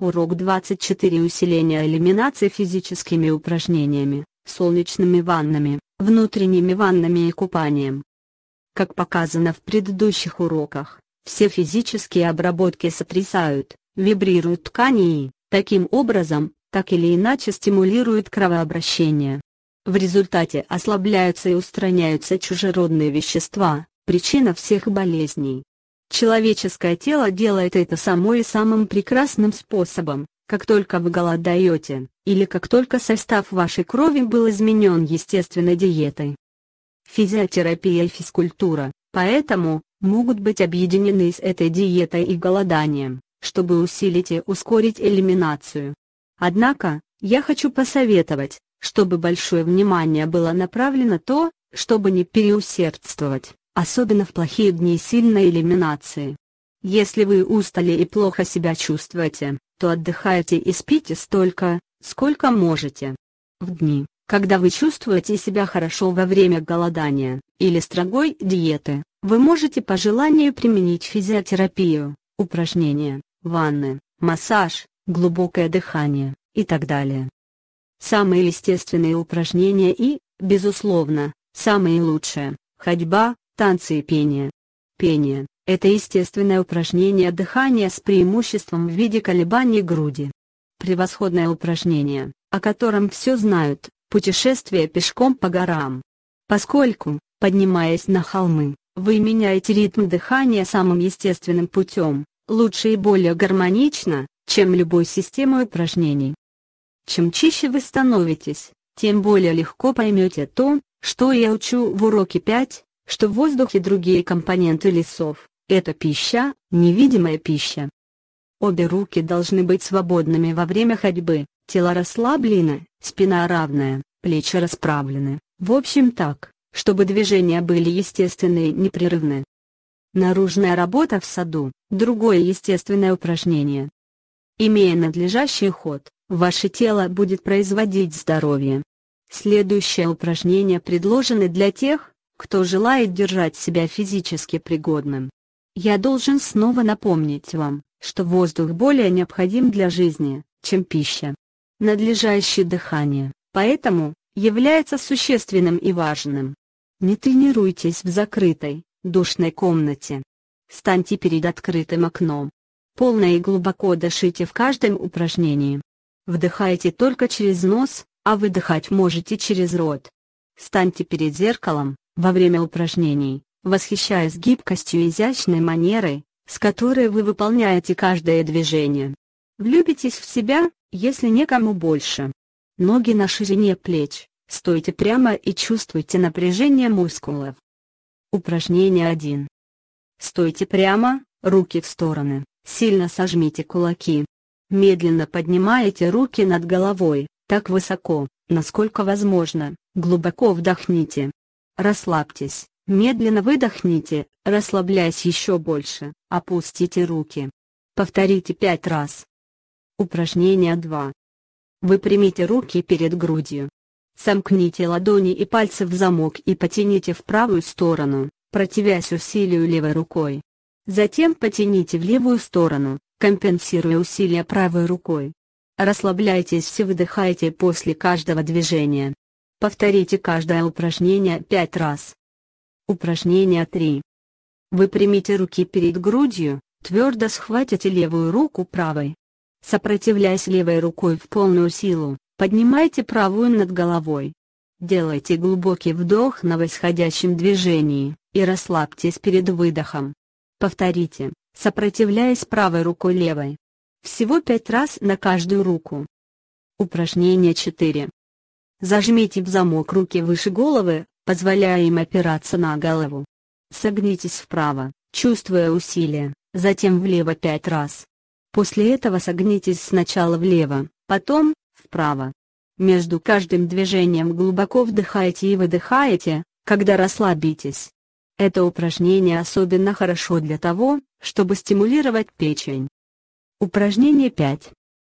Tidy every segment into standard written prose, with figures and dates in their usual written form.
Урок 24. Усиление элиминации физическими упражнениями, солнечными ваннами, внутренними ваннами и купанием. Как показано в предыдущих уроках, все физические обработки сотрясают, вибрируют ткани и, таким образом, так или иначе стимулируют кровообращение. В результате ослабляются и устраняются чужеродные вещества, причина всех болезней. Человеческое тело делает это само и самым прекрасным способом, как только вы голодаете, или как только состав вашей крови был изменен естественной диетой. Физиотерапия и физкультура, поэтому, могут быть объединены с этой диетой и голоданием, чтобы усилить и ускорить элиминацию. Однако, я хочу посоветовать, чтобы большое внимание было направлено на то, чтобы не переусердствовать, особенно в плохие дни сильной элиминации. Если вы устали и плохо себя чувствуете, то отдыхайте и спите столько, сколько можете. В дни, когда вы чувствуете себя хорошо во время голодания или строгой диеты, вы можете по желанию применить физиотерапию, упражнения, ванны, массаж, глубокое дыхание и так далее. Самые естественные упражнения и, безусловно, самые лучшие – ходьба, танцы и пение. Пение – это естественное упражнение дыхания с преимуществом в виде колебаний груди. Превосходное упражнение, о котором все знают – путешествие пешком по горам. Поскольку, поднимаясь на холмы, вы меняете ритм дыхания самым естественным путем, лучше и более гармонично, чем любой системой упражнений. Чем чище вы становитесь, тем более легко поймете то, что я учу в уроке 5, что воздух и другие компоненты лесов – это пища, невидимая пища. Обе руки должны быть свободными во время ходьбы, тело расслаблено, спина равная, плечи расправлены, в общем так, чтобы движения были естественные и непрерывны. Наружная работа в саду – другое естественное упражнение. Имея надлежащий ход, ваше тело будет производить здоровье. Следующее упражнение предложено для тех, кто желает держать себя физически пригодным. Я должен снова напомнить вам, что воздух более необходим для жизни, чем пища. Надлежащее дыхание, поэтому, является существенным и важным. Не тренируйтесь в закрытой, душной комнате. Станьте перед открытым окном. Полно и глубоко дышите в каждом упражнении. Вдыхайте только через нос, а выдыхать можете через рот. Станьте перед зеркалом, во время упражнений, восхищаясь гибкостью и изящной манерой, с которой вы выполняете каждое движение. Влюбитесь в себя, если некому больше. Ноги на ширине плеч, стойте прямо и чувствуйте напряжение мускулов. Упражнение 1. Стойте прямо, руки в стороны, сильно сожмите кулаки. Медленно поднимаете руки над головой, так высоко, насколько возможно, глубоко вдохните. Расслабьтесь, медленно выдохните, расслабляясь еще больше, опустите руки. Повторите 5 раз. Упражнение 2. Выпрямите руки перед грудью. Сомкните ладони и пальцы в замок и потяните в правую сторону, противясь усилию левой рукой. Затем потяните в левую сторону, компенсируя усилия правой рукой. Расслабляйтесь и выдыхайте после каждого движения. Повторите каждое упражнение 5 раз. Упражнение 3. Выпрямите руки перед грудью, твердо схватите левую руку правой. Сопротивляясь левой рукой в полную силу, поднимайте правую над головой. Делайте глубокий вдох на восходящем движении, и расслабьтесь перед выдохом. Повторите, сопротивляясь правой рукой левой. Всего 5 раз на каждую руку. Упражнение 4. Зажмите в замок руки выше головы, позволяя им опираться на голову. Согнитесь вправо, чувствуя усилие, затем влево 5 раз. После этого согнитесь сначала влево, потом вправо. Между каждым движением глубоко вдыхайте и выдыхаете, когда расслабитесь. Это упражнение особенно хорошо для того, чтобы стимулировать печень. Упражнение 5.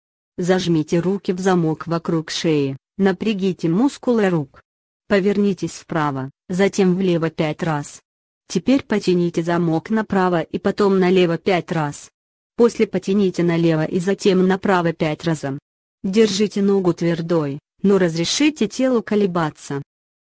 Зажмите руки в замок вокруг шеи, напрягите мускулы рук. Повернитесь вправо, затем влево 5 раз. Теперь потяните замок направо и потом налево 5 раз. После потяните налево и затем направо 5 раз. Держите ногу твердой, но разрешите телу колебаться.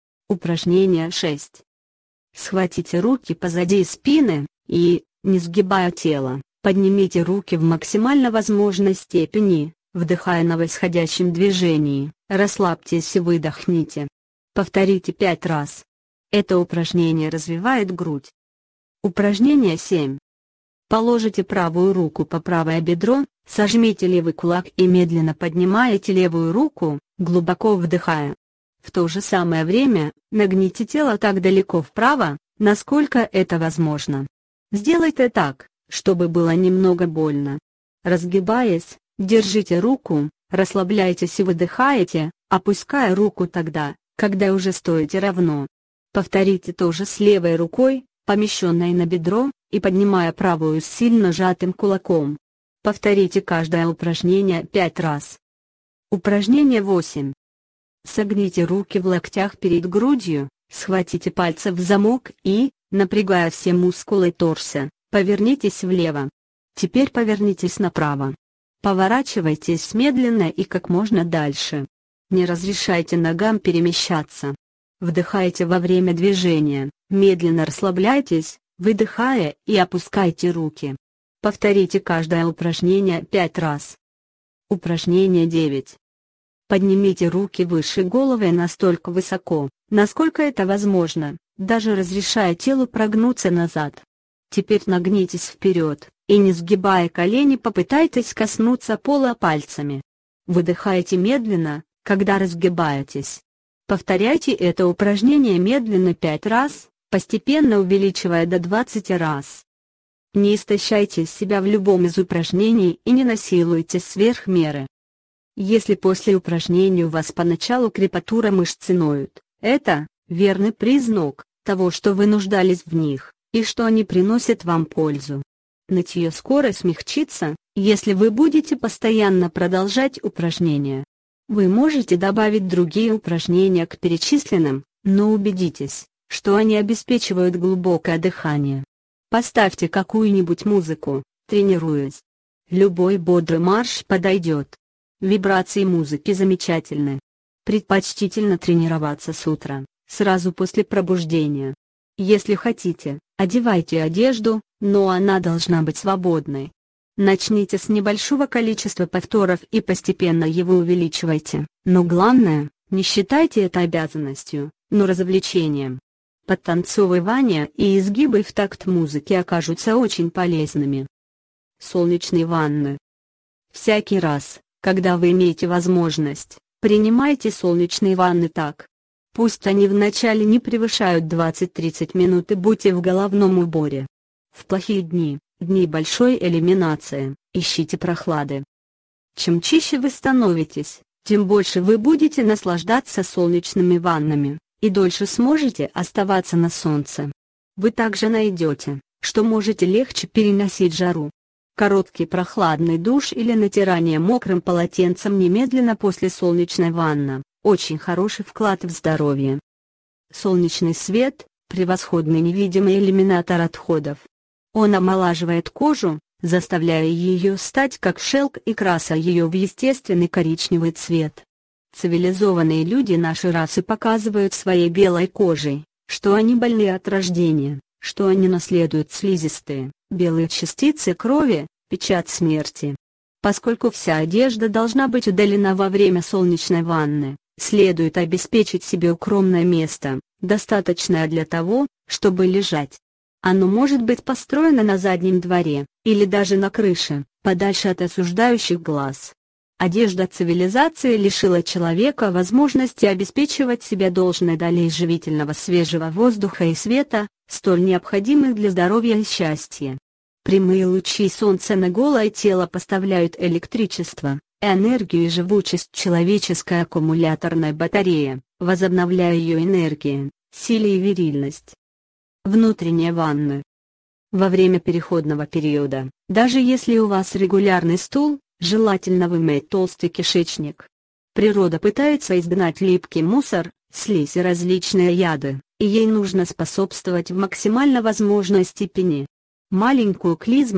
Упражнение 6. Схватите руки позади спины и, не сгибая тело, поднимите руки в максимально возможной степени, вдыхая на восходящем движении, расслабьтесь и выдохните. Повторите 5 раз. Это упражнение развивает грудь. Упражнение 7. Положите правую руку по правое бедро, сожмите левый кулак и медленно поднимаете левую руку, глубоко вдыхая. В то же самое время, нагните тело так далеко вправо, насколько это возможно. Сделайте так, чтобы было немного больно. Разгибаясь, держите руку, расслабляйтесь и выдыхаете, опуская руку тогда, когда уже стоите равно. Повторите то же с левой рукой, помещенной на бедро, и поднимая правую с сильно сжатым кулаком. Повторите каждое упражнение 5 раз. Упражнение 8. Согните руки в локтях перед грудью, схватите пальцы в замок и, напрягая все мускулы торса, повернитесь влево. Теперь повернитесь направо. Поворачивайтесь медленно и как можно дальше. Не разрешайте ногам перемещаться. Вдыхайте во время движения, медленно расслабляйтесь, выдыхая и опускайте руки. Повторите каждое упражнение 5 раз. Упражнение 9. Поднимите руки выше головы настолько высоко, насколько это возможно, даже разрешая телу прогнуться назад. Теперь нагнитесь вперед, и не сгибая колени попытайтесь коснуться пола пальцами. Выдыхайте медленно, когда разгибаетесь. Повторяйте это упражнение медленно 5 раз, постепенно увеличивая до 20 раз. Не истощайте себя в любом из упражнений и не насилуйте сверх меры. Если после упражнений у вас поначалу крепатура мышц ноют, это верный признак того, что вы нуждались в них, и что они приносят вам пользу. Нытье скоро смягчится, если вы будете постоянно продолжать упражнения. Вы можете добавить другие упражнения к перечисленным, но убедитесь, что они обеспечивают глубокое дыхание. Поставьте какую-нибудь музыку, тренируясь. Любой бодрый марш подойдет. Вибрации музыки замечательны. Предпочтительно тренироваться с утра, сразу после пробуждения. Если хотите, одевайте одежду, но она должна быть свободной. Начните с небольшого количества повторов и постепенно его увеличивайте, но главное, не считайте это обязанностью, но развлечением. Подтанцовывание и изгибы в такт музыки окажутся очень полезными. Солнечные ванны. Всякий раз, когда вы имеете возможность, принимайте солнечные ванны так. Пусть они вначале не превышают 20-30 минут и будьте в головном уборе. В плохие дни большой элиминации, ищите прохлады. Чем чище вы становитесь, тем больше вы будете наслаждаться солнечными ваннами, и дольше сможете оставаться на солнце. Вы также найдете, что можете легче переносить жару. Короткий прохладный душ или натирание мокрым полотенцем немедленно после солнечной ванны – очень хороший вклад в здоровье. Солнечный свет – превосходный невидимый элиминатор отходов. Он омолаживает кожу, заставляя ее стать как шелк и крася ее в естественный коричневый цвет. Цивилизованные люди нашей расы показывают своей белой кожей, что они больны от рождения, что они наследуют слизистые, белые частицы крови, печать смерти. Поскольку вся одежда должна быть удалена во время солнечной ванны, следует обеспечить себе укромное место, достаточное для того, чтобы лежать. Оно может быть построено на заднем дворе, или даже на крыше, подальше от осуждающих глаз. Одежда цивилизации лишила человека возможности обеспечивать себе должной долей живительного свежего воздуха и света, столь необходимых для здоровья и счастья. Прямые лучи солнца на голое тело поставляют электричество, энергию и живучесть человеческой аккумуляторной батареи, возобновляя ее энергию, силе и вирильность. Внутренние ванны. Во время переходного периода, даже если у вас регулярный стул, желательно вымыть толстый кишечник. Природа пытается изгнать липкий мусор, слизь и различные яды, и ей нужно способствовать в максимально возможной степени. Маленькую клизму,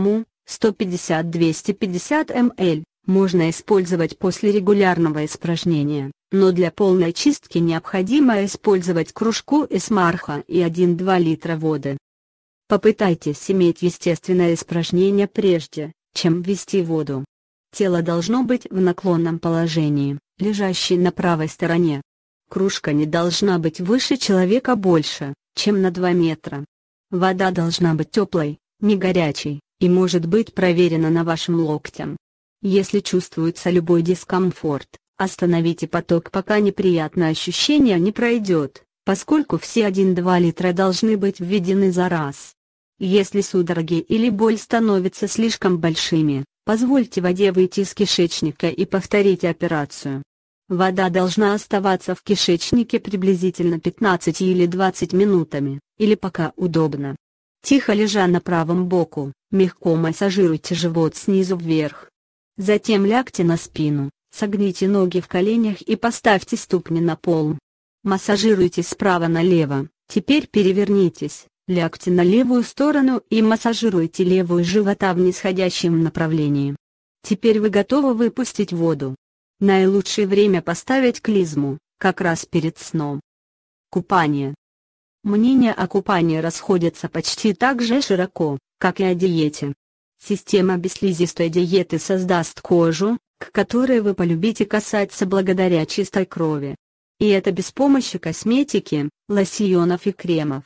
150-250 мл, можно использовать после регулярного испражнения, но для полной чистки необходимо использовать кружку эсмарха и 1-2 литра воды. Попытайтесь иметь естественное испражнение прежде, чем ввести воду. Тело должно быть в наклонном положении, лежащей на правой стороне. Кружка не должна быть выше человека больше, чем на 2 метра. Вода должна быть теплой, не горячей, и может быть проверена на вашем локтем. Если чувствуется любой дискомфорт, остановите поток, пока неприятное ощущение не пройдет, поскольку все 1-2 литра должны быть введены за раз. Если судороги или боль становятся слишком большими, позвольте воде выйти из кишечника и повторите операцию. Вода должна оставаться в кишечнике приблизительно 15 или 20 минутами, или пока удобно. Тихо лежа на правом боку, мягко массажируйте живот снизу вверх. Затем лягте на спину, согните ноги в коленях и поставьте ступни на пол. Массажируйте справа налево, теперь перевернитесь, лягте на левую сторону и массажируйте левую живота в нисходящем направлении. Теперь вы готовы выпустить воду. Наилучшее время поставить клизму, как раз перед сном. Купание. Мнения о купании расходятся почти так же широко, как и о диете. Система бесслизистой диеты создаст кожу, к которой вы полюбите касаться благодаря чистой крови. И это без помощи косметики, лосьонов и кремов.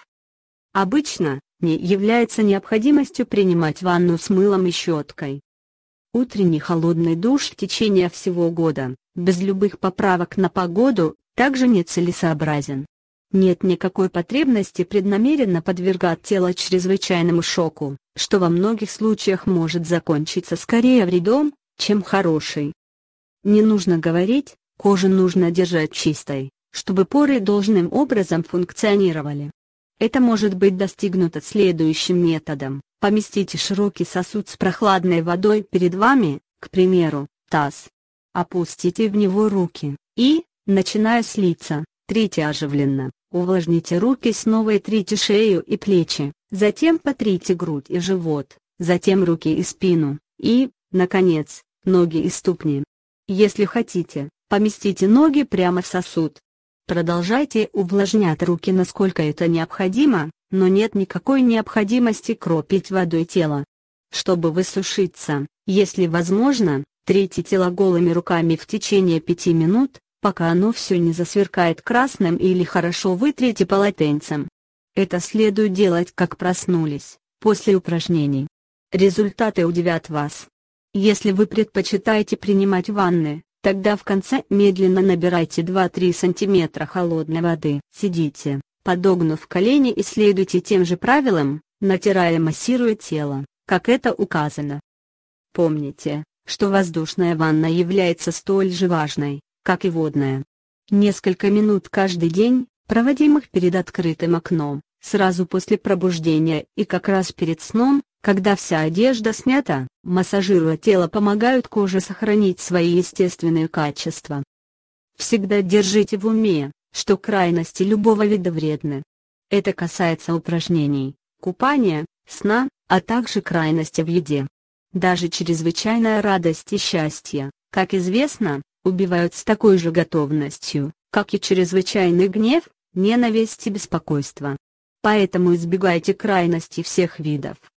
Обычно, не является необходимостью принимать ванну с мылом и щеткой. Утренний холодный душ в течение всего года, без любых поправок на погоду, также нецелесообразен. Нет никакой потребности преднамеренно подвергать тело чрезвычайному шоку, что во многих случаях может закончиться скорее вредом, чем хорошей. Не нужно говорить, кожу нужно держать чистой, чтобы поры должным образом функционировали. Это может быть достигнуто следующим методом. Поместите широкий сосуд с прохладной водой перед вами, к примеру, таз. Опустите в него руки, и, начиная с лица, трите оживленно, увлажните руки снова и трите шею и плечи, затем потрите грудь и живот, затем руки и спину, и, наконец, ноги и ступни. Если хотите, поместите ноги прямо в сосуд. Продолжайте увлажнять руки насколько это необходимо, но нет никакой необходимости кропить водой тело. Чтобы высушиться, если возможно, трите тело голыми руками в течение 5 минут, пока оно все не засверкает красным, или хорошо вытрите полотенцем. Это следует делать как проснулись, после упражнений. Результаты удивят вас. Если вы предпочитаете принимать ванны, тогда в конце медленно набирайте 2-3 см холодной воды. Сидите, подогнув колени, и следуйте тем же правилам, натирая и массируя тело, как это указано. Помните, что воздушная ванна является столь же важной, как и водная. Несколько минут каждый день, проводимых перед открытым окном, сразу после пробуждения и как раз перед сном, когда вся одежда снята, массажируя тело, помогают коже сохранить свои естественные качества. Всегда держите в уме, что крайности любого вида вредны. Это касается упражнений, купания, сна, а также крайности в еде. Даже чрезвычайная радость и счастье, как известно, убивают с такой же готовностью, как и чрезвычайный гнев, ненависть и беспокойство. Поэтому избегайте крайностей всех видов.